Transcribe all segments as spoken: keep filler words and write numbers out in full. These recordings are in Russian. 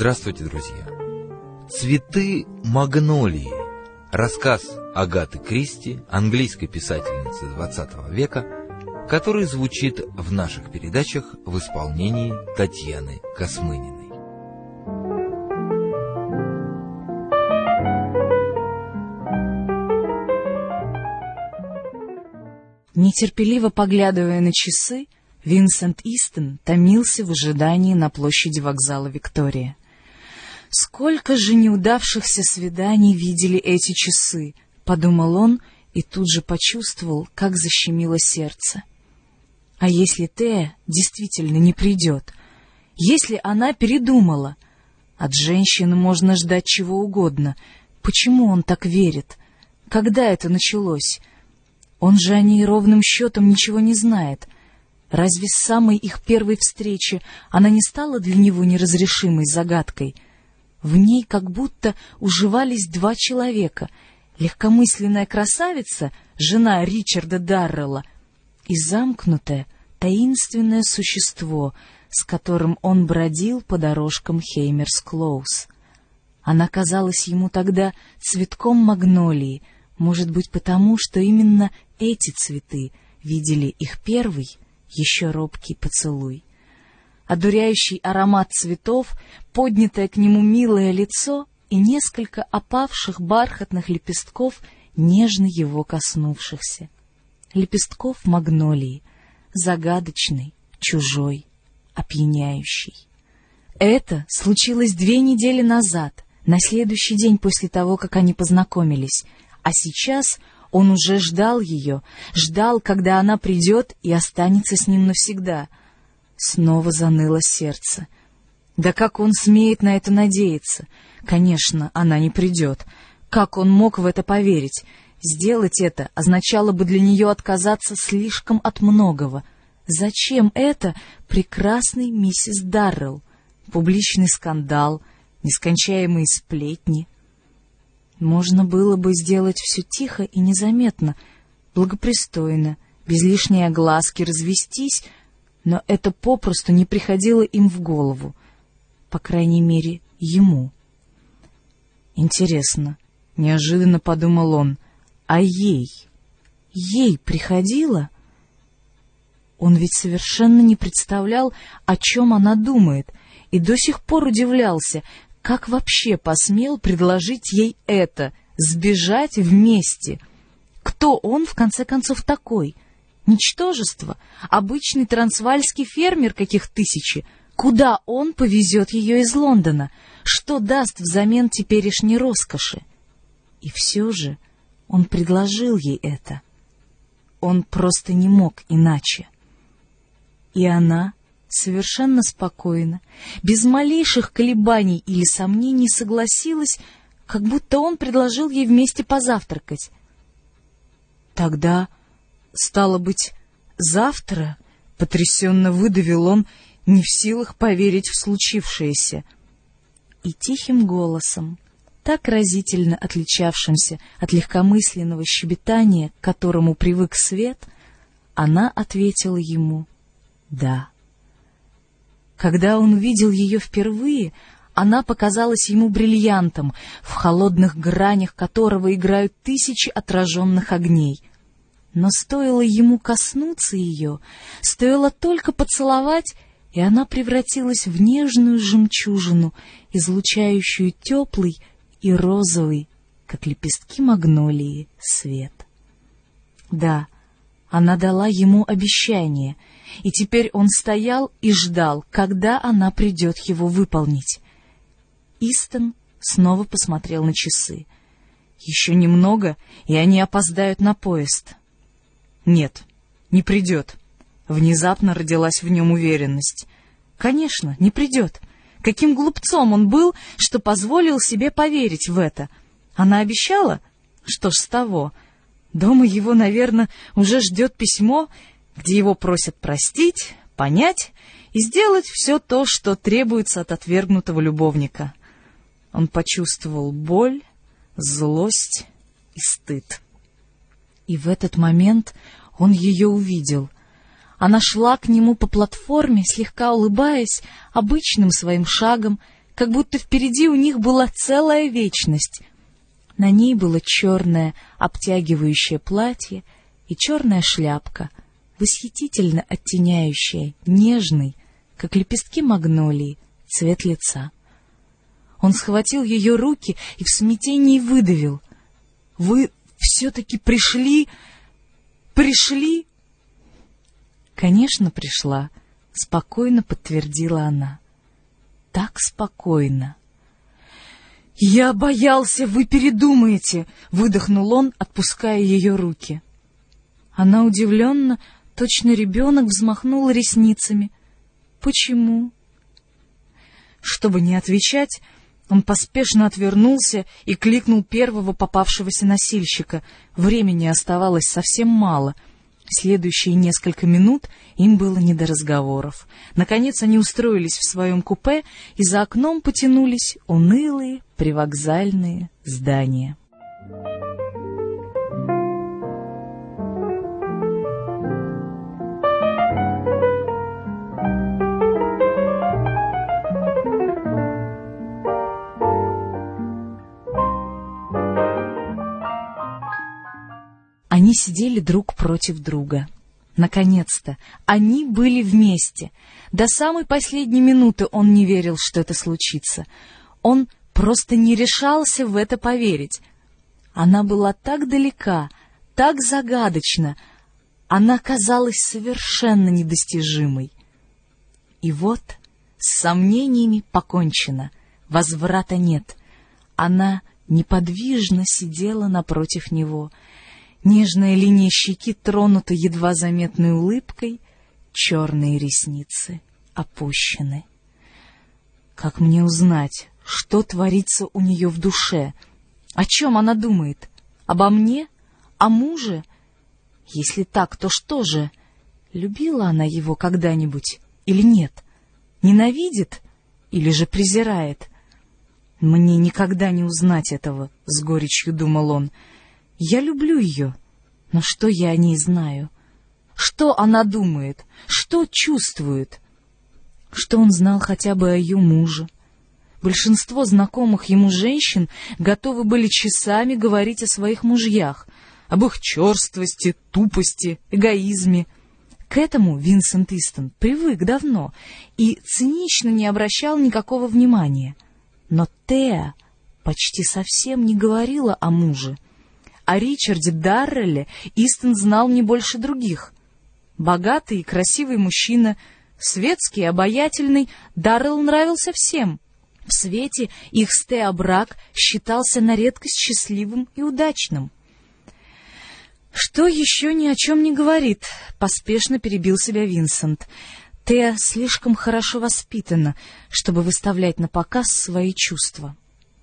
Здравствуйте, друзья! «Цветы магнолии» — рассказ Агаты Кристи, английской писательницы двадцатого века, который звучит в наших передачах в исполнении Татьяны Космыниной. Нетерпеливо поглядывая на часы, Винсент Истон томился в ожидании на площади вокзала Виктория. «Сколько же неудавшихся свиданий видели эти часы!» — подумал он и тут же почувствовал, как защемило сердце. А если Тея действительно не придет? Если она передумала? От женщины можно ждать чего угодно. Почему он так верит? Когда это началось? Он же о ней ровным счетом ничего не знает. Разве с самой их первой встречи она не стала для него неразрешимой загадкой? В ней как будто уживались два человека: легкомысленная красавица, жена Ричарда Даррелла, и замкнутое, таинственное существо, с которым он бродил по дорожкам Хеймерс-Клоуз. Она казалась ему тогда цветком магнолии, может быть, потому, что именно эти цветы видели их первый, еще робкий поцелуй. Одуряющий аромат цветов, поднятое к нему милое лицо и несколько опавших бархатных лепестков, нежно его коснувшихся. Лепестков магнолии, загадочный, чужой, опьяняющий. Это случилось две недели назад, на следующий день после того, как они познакомились, а сейчас он уже ждал ее, ждал, когда она придет и останется с ним навсегда. Снова заныло сердце. Да как он смеет на это надеяться? Конечно, она не придет. Как он мог в это поверить? Сделать это означало бы для нее отказаться слишком от многого. Зачем это прекрасной миссис Даррелл? Публичный скандал, нескончаемые сплетни. Можно было бы сделать все тихо и незаметно, благопристойно, без лишней огласки развестись, но это попросту не приходило им в голову, по крайней мере, ему. Интересно, неожиданно подумал он, а ей, ей приходило? Он ведь совершенно не представлял, о чем она думает, и до сих пор удивлялся, как вообще посмел предложить ей это — сбежать вместе. Кто он, в конце концов, такой? Ничтожество? Обычный трансвальский фермер, каких тысячи? Куда он повезет ее из Лондона? Что даст взамен теперешней роскоши? И все же он предложил ей это. Он просто не мог иначе. И она совершенно спокойно, без малейших колебаний или сомнений согласилась, как будто он предложил ей вместе позавтракать. Тогда, стало быть, завтра, потрясенно выдавил он, не в силах поверить в случившееся. И тихим голосом, так разительно отличавшимся от легкомысленного щебетания, к которому привык Свет, она ответила ему «да». Когда он увидел ее впервые, она показалась ему бриллиантом, в холодных гранях которого играют тысячи отраженных огней. Но стоило ему коснуться ее, стоило только поцеловать, и она превратилась в нежную жемчужину, излучающую теплый и розовый, как лепестки магнолии, свет. Да, она дала ему обещание, и теперь он стоял и ждал, когда она придет его выполнить. Истон снова посмотрел на часы. Еще немного, и они опоздают на поезд. Нет, не придет. Внезапно родилась в нем уверенность. Конечно, не придет. Каким глупцом он был, что позволил себе поверить в это. Она обещала? Что ж с того? Дома его, наверное, уже ждет письмо, где его просят простить, понять и сделать все то, что требуется от отвергнутого любовника. Он почувствовал боль, злость и стыд. И в этот момент он ее увидел. Она шла к нему по платформе, слегка улыбаясь, обычным своим шагом, как будто впереди у них была целая вечность. На ней было черное обтягивающее платье и черная шляпка, восхитительно оттеняющая нежный, как лепестки магнолии, цвет лица. Он схватил ее руки и в смятении выдавил: «Вы все-таки пришли? Пришли?» «Конечно, пришла», — спокойно подтвердила она. Так спокойно. «Я боялся, вы передумаете», — выдохнул он, отпуская ее руки. Она удивленно, точно ребенок, взмахнула ресницами. «Почему?» Чтобы не отвечать, он поспешно отвернулся и кликнул первого попавшегося носильщика. Времени оставалось совсем мало. Следующие несколько минут им было не до разговоров. Наконец они устроились в своем купе, и за окном потянулись унылые привокзальные здания. Они сидели друг против друга. Наконец-то они были вместе. До самой последней минуты он не верил, что это случится. Он просто не решался в это поверить. Она была так далека, так загадочна. Она казалась совершенно недостижимой. И вот с сомнениями покончено. Возврата нет. Она неподвижно сидела напротив него. Нежная линия щеки тронута едва заметной улыбкой, черные ресницы опущены. Как мне узнать, что творится у нее в душе? О чем она думает? Обо мне? О муже? Если так, то что же? Любила она его когда-нибудь или нет? Ненавидит или же презирает? Мне никогда не узнать этого, — с горечью думал он. Я люблю ее, но что я о ней знаю? Что она думает? Что чувствует? Что он знал хотя бы о ее муже? Большинство знакомых ему женщин готовы были часами говорить о своих мужьях, об их черствости, тупости, эгоизме. К этому Винсент Истон привык давно и цинично не обращал никакого внимания. Но Теа почти совсем не говорила о муже. О Ричарде Даррелле Истон знал не больше других. Богатый и красивый мужчина, светский и обаятельный, Даррелл нравился всем. В свете их с Теа брак считался на редкость счастливым и удачным. «Что еще ни о чем не говорит», — поспешно перебил себя Винсент. «Теа слишком хорошо воспитана, чтобы выставлять на показ свои чувства».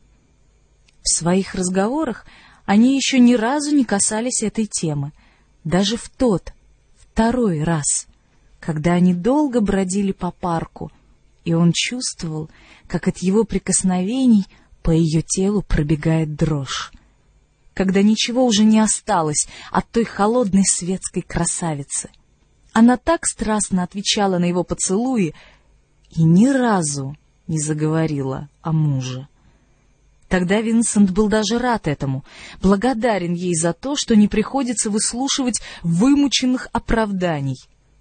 В своих разговорах они еще ни разу не касались этой темы, даже в тот, второй раз, когда они долго бродили по парку, и он чувствовал, как от его прикосновений по ее телу пробегает дрожь, когда ничего уже не осталось от той холодной светской красавицы. Она так страстно отвечала на его поцелуи и ни разу не заговорила о муже. Тогда Винсент был даже рад этому, благодарен ей за то, что не приходится выслушивать вымученных оправданий.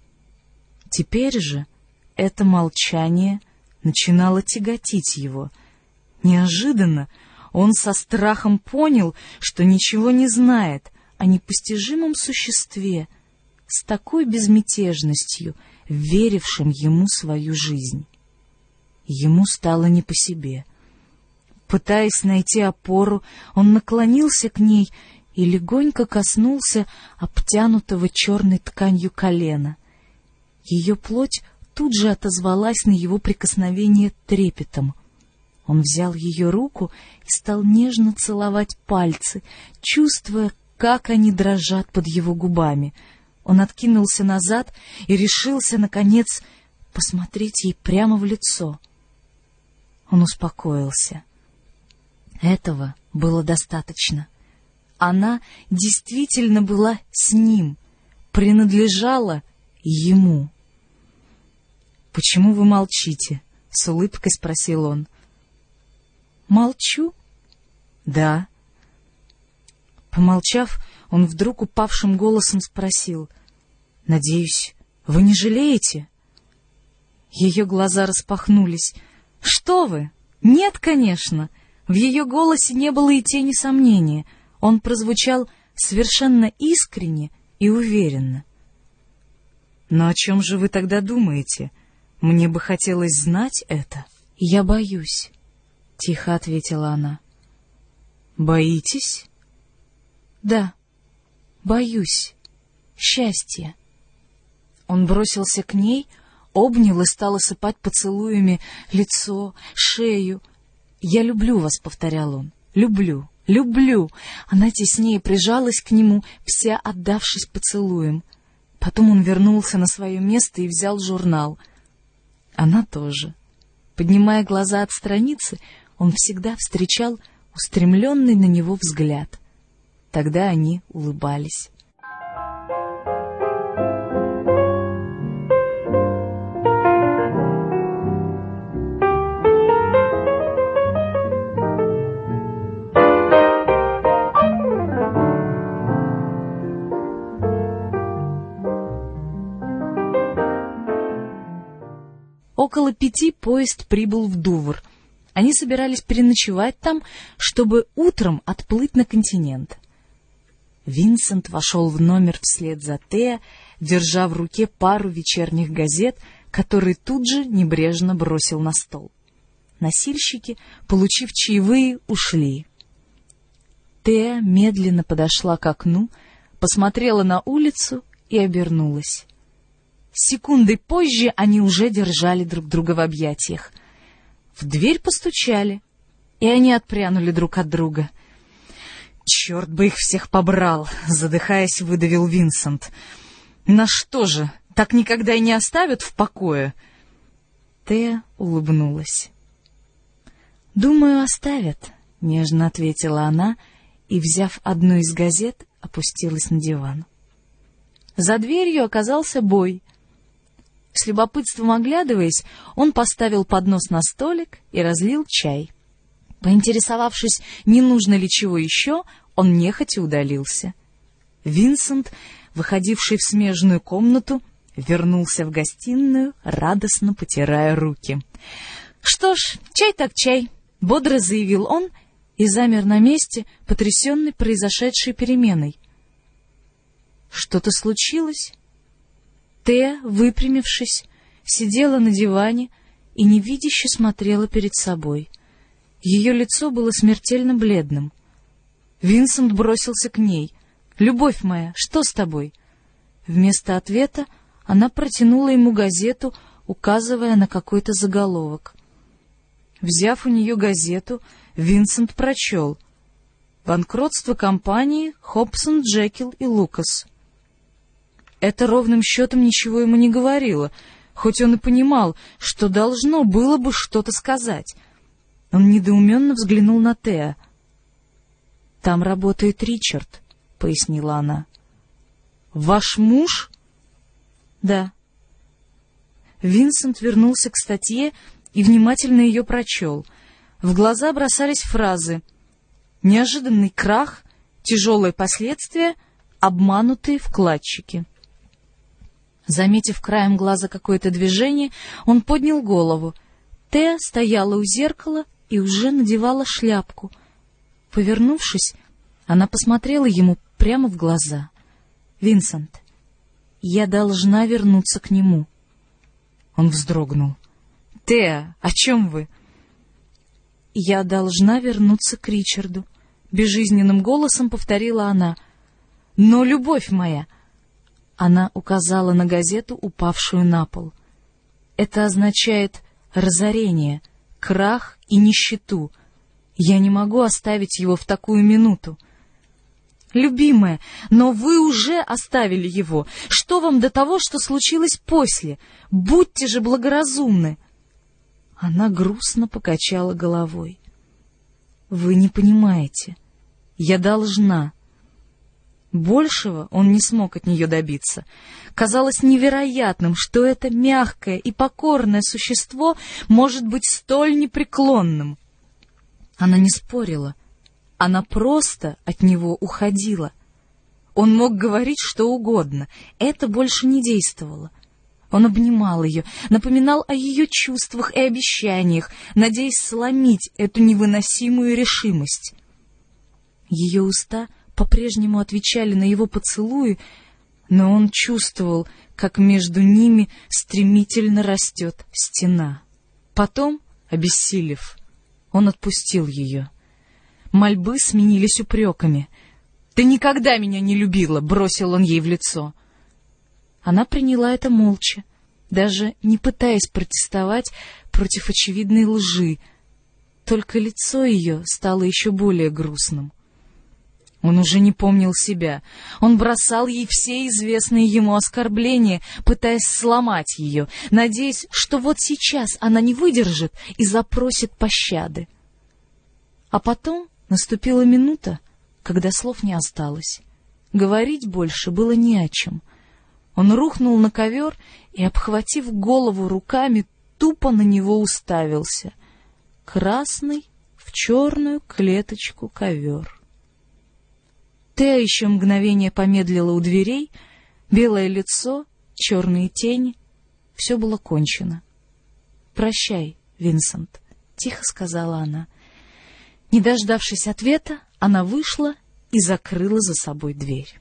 Теперь же это молчание начинало тяготить его. Неожиданно он со страхом понял, что ничего не знает о непостижимом существе, с такой безмятежностью верившим ему свою жизнь. Ему стало не по себе. Пытаясь найти опору, он наклонился к ней и легонько коснулся обтянутого черной тканью колена. Ее плоть тут же отозвалась на его прикосновение трепетом. Он взял ее руку и стал нежно целовать пальцы, чувствуя, как они дрожат под его губами. Он откинулся назад и решился, наконец, посмотреть ей прямо в лицо. Он успокоился. Этого было достаточно. Она действительно была с ним, принадлежала ему. — Почему вы молчите? — с улыбкой спросил он. Молчу. Да. Помолчав, он вдруг упавшим голосом спросил: «Надеюсь, вы не жалеете?» Ее глаза распахнулись. «Что вы? Нет, конечно!» В ее голосе не было и тени сомнения. Он прозвучал совершенно искренне и уверенно. «Но о чем же вы тогда думаете? Мне бы хотелось знать это». «Я боюсь», — тихо ответила она. «Боитесь?» «Да, боюсь. Счастья». Он бросился к ней, обнял и стал осыпать поцелуями лицо, шею. «Я люблю вас», — повторял он, — «люблю, люблю». Она теснее прижалась к нему, вся отдавшись поцелуем. Потом он вернулся на свое место и взял журнал. Она тоже. Поднимая глаза от страницы, он всегда встречал устремленный на него взгляд. Тогда они улыбались. Около пяти поезд прибыл в Дувр. Они собирались переночевать там, чтобы утром отплыть на континент. Винсент вошел в номер вслед за Теа, держа в руке пару вечерних газет, которые тут же небрежно бросил на стол. Носильщики, получив чаевые, ушли. Теа медленно подошла к окну, посмотрела на улицу и обернулась. Секундой позже они уже держали друг друга в объятиях. В дверь постучали, и они отпрянули друг от друга. «Черт бы их всех побрал!» — задыхаясь, выдавил Винсент. «На что же, так никогда и не оставят в покое?» Теа улыбнулась. «Думаю, оставят», — нежно ответила она, и, взяв одну из газет, опустилась на диван. За дверью оказался Бой. С любопытством оглядываясь, он поставил поднос на столик и разлил чай. Поинтересовавшись, не нужно ли чего еще, он нехотя удалился. Винсент, выходивший в смежную комнату, вернулся в гостиную, радостно потирая руки. «Что ж, чай так чай», — бодро заявил он и замер на месте, потрясенный произошедшей переменой. «Что-то случилось?» Теа, выпрямившись, сидела на диване и невидяще смотрела перед собой. Ее лицо было смертельно бледным. Винсент бросился к ней. «Любовь моя, что с тобой?» Вместо ответа она протянула ему газету, указывая на какой-то заголовок. Взяв у нее газету, Винсент прочел: «Банкротство компании Хобсон, Джекил и Лукас». Это ровным счетом ничего ему не говорило, хоть он и понимал, что должно было бы что-то сказать. Он недоуменно взглянул на Теа. «Там работает Ричард», — пояснила она. «Ваш муж?» «Да». Винсент вернулся к статье и внимательно ее прочел. В глаза бросались фразы: «Неожиданный крах», «Тяжелые последствия», «Обманутые вкладчики». Заметив краем глаза какое-то движение, он поднял голову. Теа стояла у зеркала и уже надевала шляпку. Повернувшись, она посмотрела ему прямо в глаза. «Винсент, я должна вернуться к нему». Он вздрогнул. «Теа, о чем вы?» «Я должна вернуться к Ричарду», — безжизненным голосом повторила она. «Но, любовь моя...» Она указала на газету, упавшую на пол. «Это означает разорение, крах и нищету. Я не могу оставить его в такую минуту». «Любимая, но вы уже оставили его. Что вам до того, что случилось после? Будьте же благоразумны!» Она грустно покачала головой. «Вы не понимаете. Я должна». Большего он не смог от нее добиться. Казалось невероятным, что это мягкое и покорное существо может быть столь непреклонным. Она не спорила, она просто от него уходила. Он мог говорить что угодно, это больше не действовало. Он обнимал ее, напоминал о ее чувствах и обещаниях, надеясь сломить эту невыносимую решимость. Ее уста по-прежнему отвечали на его поцелуи, но он чувствовал, как между ними стремительно растет стена. Потом, обессилев, он отпустил ее. Мольбы сменились упреками. «Ты никогда меня не любила!» — бросил он ей в лицо. Она приняла это молча, даже не пытаясь протестовать против очевидной лжи. Только лицо ее стало еще более грустным. Он уже не помнил себя. Он бросал ей все известные ему оскорбления, пытаясь сломать ее, надеясь, что вот сейчас она не выдержит и запросит пощады. А потом наступила минута, когда слов не осталось. Говорить больше было не о чем. Он рухнул на ковер и, обхватив голову руками, тупо на него уставился. Красный в черную клеточку ковер. Теа еще мгновение помедлила у дверей, белое лицо, черные тени. Все было кончено. «Прощай, Винсент», — тихо сказала она. Не дождавшись ответа, она вышла и закрыла за собой дверь.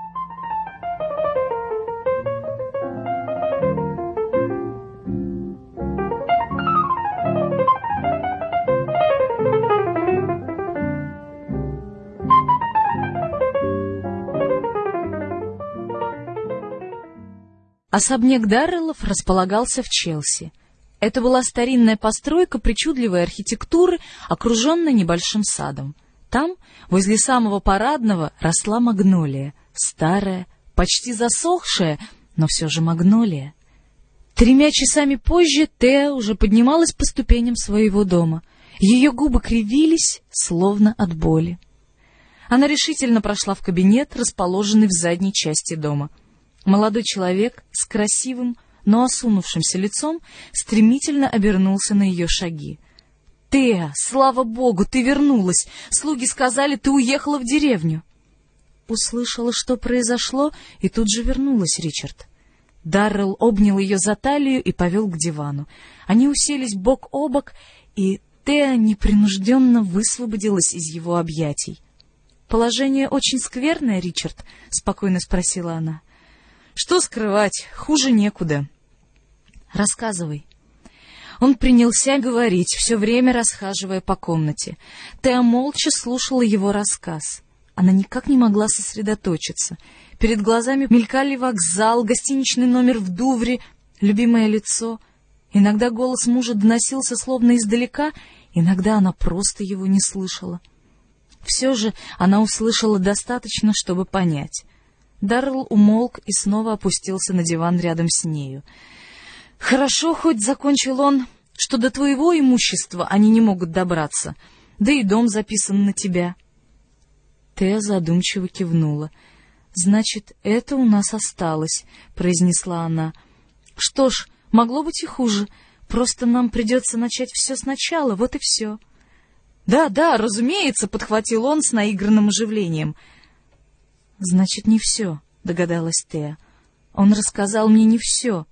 Особняк Дарреллов располагался в Челси. Это была старинная постройка причудливой архитектуры, окруженная небольшим садом. Там, возле самого парадного, росла магнолия, старая, почти засохшая, но все же магнолия. Тремя часами позже Теа уже поднималась по ступеням своего дома. Ее губы кривились, словно от боли. Она решительно прошла в кабинет, расположенный в задней части дома. Молодой человек с красивым, но осунувшимся лицом стремительно обернулся на ее шаги. — Теа, слава богу, ты вернулась! Слуги сказали, ты уехала в деревню. Услышала, что произошло, и тут же вернулась, Ричард. Даррелл обнял ее за талию и повел к дивану. Они уселись бок о бок, и Теа непринужденно высвободилась из его объятий. — Положение очень скверное, Ричард? — спокойно спросила она. — Что скрывать, хуже некуда. — Рассказывай. Он принялся говорить, все время расхаживая по комнате. Теа молча слушала его рассказ. Она никак не могла сосредоточиться. Перед глазами мелькали вокзал, гостиничный номер в Дувре, любимое лицо. Иногда голос мужа доносился словно издалека, иногда она просто его не слышала. Все же она услышала достаточно, чтобы понять. Даррелл умолк и снова опустился на диван рядом с нею. — Хорошо, хоть закончил он, что до твоего имущества они не могут добраться, да и дом записан на тебя. Теа задумчиво кивнула. — Значит, это у нас осталось, — произнесла она. — Что ж, могло быть и хуже, просто нам придется начать все сначала, вот и все. — Да, да, разумеется, — подхватил он с наигранным оживлением. — Значит, не все, — догадалась Теа. Он рассказал мне не все.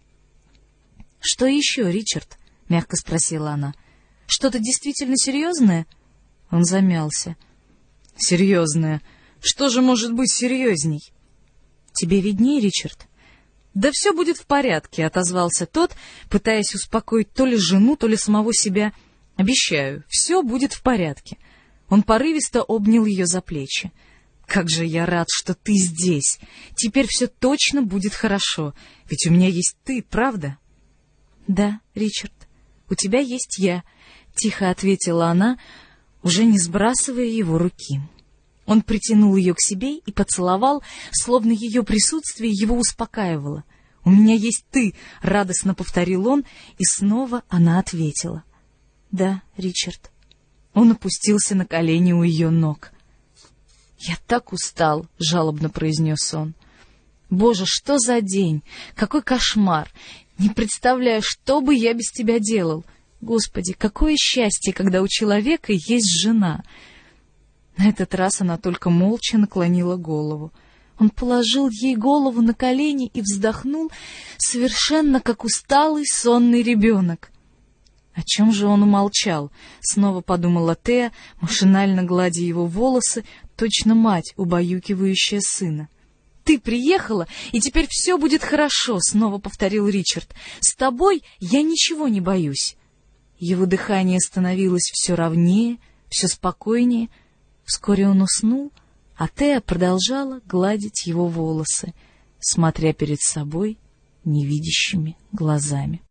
— Что еще, Ричард? — мягко спросила она. — Что-то действительно серьезное? Он замялся. — Серьезное? Что же может быть серьезней? — Тебе видней, Ричард. — Да все будет в порядке, — отозвался тот, пытаясь успокоить то ли жену, то ли самого себя. — Обещаю, все будет в порядке. Он порывисто обнял ее за плечи. — Как же я рад, что ты здесь. Теперь все точно будет хорошо, ведь у меня есть ты, правда? — Да, Ричард, у тебя есть я, — тихо ответила она, уже не сбрасывая его руки. Он притянул ее к себе и поцеловал, словно ее присутствие его успокаивало. — У меня есть ты, — радостно повторил он, и снова она ответила. — Да, Ричард. Он опустился на колени у ее ног. — Я так устал, — жалобно произнес он. — Боже, что за день! Какой кошмар! Не представляю, что бы я без тебя делал. Господи, какое счастье, когда у человека есть жена! На этот раз она только молча наклонила голову. Он положил ей голову на колени и вздохнул, совершенно как усталый сонный ребенок. О чем же он умолчал? Снова подумала Теа, машинально гладя его волосы, точно мать, убаюкивающая сына. «Ты приехала, и теперь все будет хорошо», — снова повторил Ричард. «С тобой я ничего не боюсь». Его дыхание становилось все ровнее, все спокойнее. Вскоре он уснул, а Теа продолжала гладить его волосы, смотря перед собой невидящими глазами.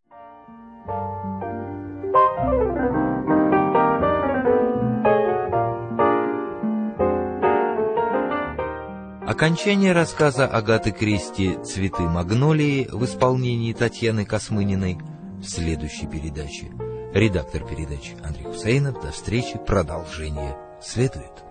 Окончание рассказа Агаты Кристи «Цветы магнолии» в исполнении Татьяны Космыниной в следующей передаче. Редактор передачи Андрей Хусейнов. До встречи. Продолжение следует.